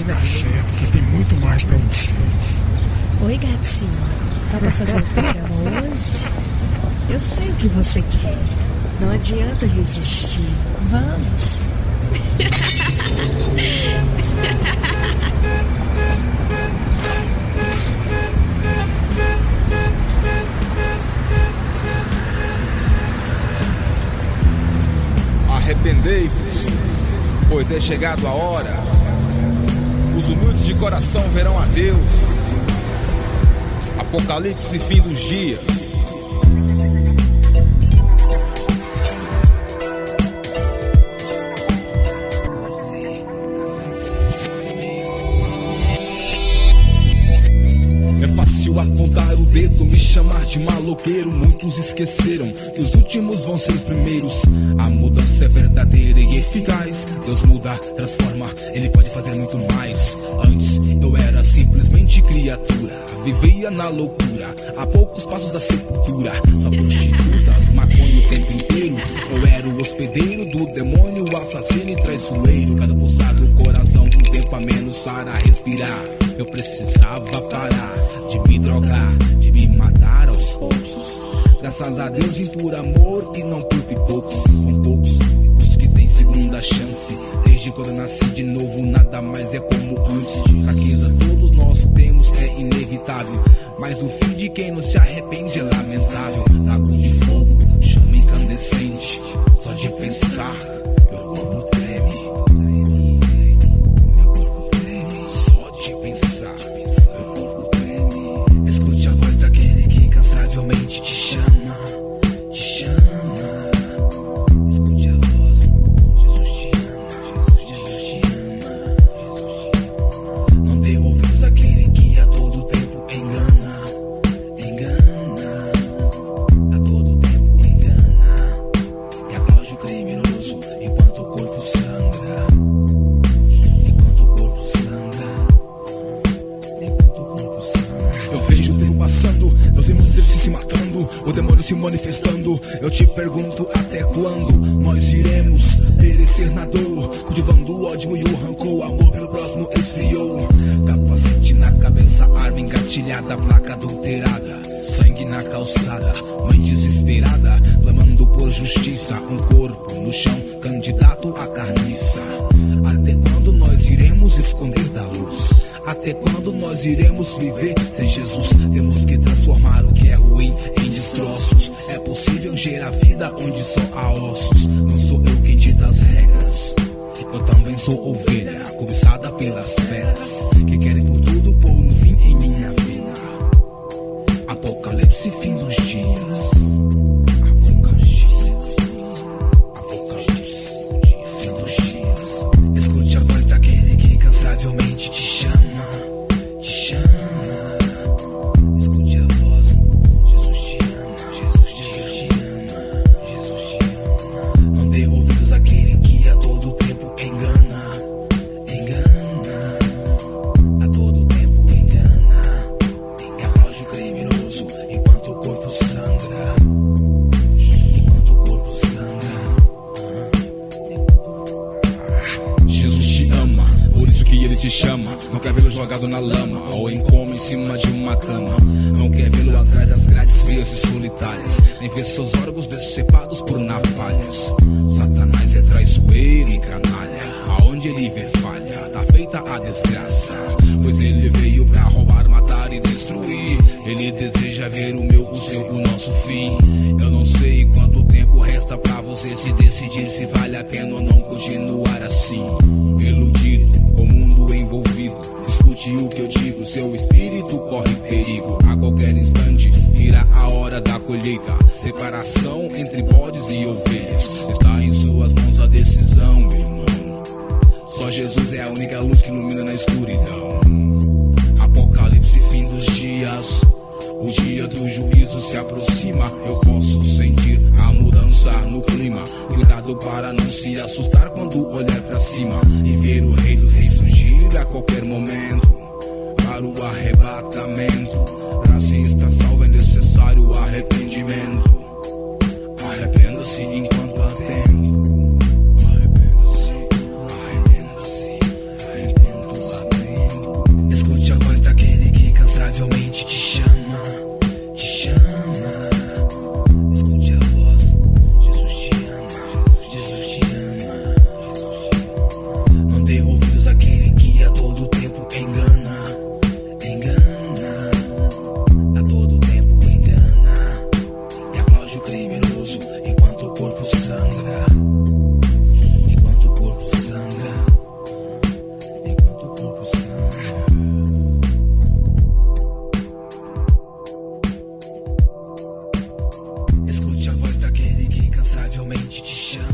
ficar certo, que tem muito mais pra você. Oi, gatinho. Tá pra fazer o programa hoje? Eu sei o que você quer. Não adianta resistir. Vamos. Arrependei-vos, pois é chegado a hora. Os humildes de coração verão a Deus. Apocalipse, fim dos dias. É fácil apontar o dedo, me chamar de maloqueiro. Muitos esqueceram que os últimos vão ser os primeiros. A mudança é verdadeira e eficaz. Deus muda, transforma, Ele pode fazer muito mais. Antes eu era simplesmente criatura, vivia na loucura, a poucos passos da sepultura. Só prostitutas, maconha o tempo inteiro. Eu era o hospedeiro do demônio, assassino e traiçoeiro. Cada pulsado do coração, um tempo a menos para respirar. Eu precisava parar de me drogar, de me matar aos poucos. Graças a Deus vim por amor e não por pipocos. São poucos os que têm segunda chance. Desde quando eu nasci de novo, nada mais é como antes. Fraqueza todos nós temos, é inevitável, mas o fim de quem não se arrepende é lamentável. Lago de fogo, chama incandescente. Só de pensar, meu corpo treme. Meu corpo treme. Só de pensar, meu corpo treme. Escute a voz daquele que incansavelmente te chama, te chama. Escute a voz, Jesus te ama, Jesus te ama, Jesus te ama. Não dê ouvidos àquele que a todo tempo engana, engana. A todo tempo engana. E aplaude o criminoso enquanto o corpo sangra, enquanto o corpo sangra, enquanto o corpo sangra. Eu vejo o tempo passando, meus irmãos se matando, o demônio se manifestando. Eu te pergunto até quando nós iremos perecer na dor, cultivando o ódio e o rancor. O amor pelo próximo esfriou. Capacete na cabeça, arma engatilhada, placa adulterada, sangue na calçada, mãe desesperada, clamando por justiça. Um corpo no chão, candidato à carniça. Até quando nós iremos esconder da luz? Até quando nós iremos viver sem Jesus? Temos que transformar o que é ruim em destroços. É possível gerar vida onde só há ossos. Não sou eu quem dita as regras, eu também sou ovelha, cobiçada pelas feras que querem por tudo pôr um fim em minha vida. Apocalipse, fim dos dias. Apocalipse, Apocalipse, fim dos dias. Escute a voz daquele que incansavelmente te chama, te chama. Escute a voz, Jesus te ama, Jesus te ama, Jesus te ama. Não dê ouvidos àquele que a todo tempo engana, engana. A todo tempo engana. E aplaude o criminoso enquanto o corpo sangra, enquanto o corpo sangra. Jesus te ama, por isso que Ele te chama. Não quer vê-lo jogado na lama ou em coma em cima de uma cama. Não quer vê-lo atrás das grades frias e solitárias, nem ver seus órgãos decepados por navalhas. Satanás é traiçoeiro e canalha, aonde ele vê falha, tá feita a desgraça. Pois ele veio pra roubar, matar e destruir. Ele deseja ver o meu, o seu, o nosso fim. Eu não sei quanto tempo resta pra você se decidir se vale a pena ou não continuar assim, iludido, com o mundo envolvido. Escute o que eu digo, seu espírito corre perigo. A qualquer instante virá a hora da colheita. Separação entre bodes e ovelhas. Está em suas mãos a decisão, irmão. Só Jesus é a única luz que ilumina na escuridão. Apocalipse, fim dos dias. O dia do juízo se aproxima. Eu posso sentir a mudança no clima. Cuidado para não se assustar quando olhar pra cima e ver o rei dos reis surgir a qualquer momento para o arrebatamento. Pra se estar salvo é necessário o arrependimento. Arrependa-se enquanto há tempo. Arrependa-se, arrependa-se, arrependa-se. incansavelmente te chama.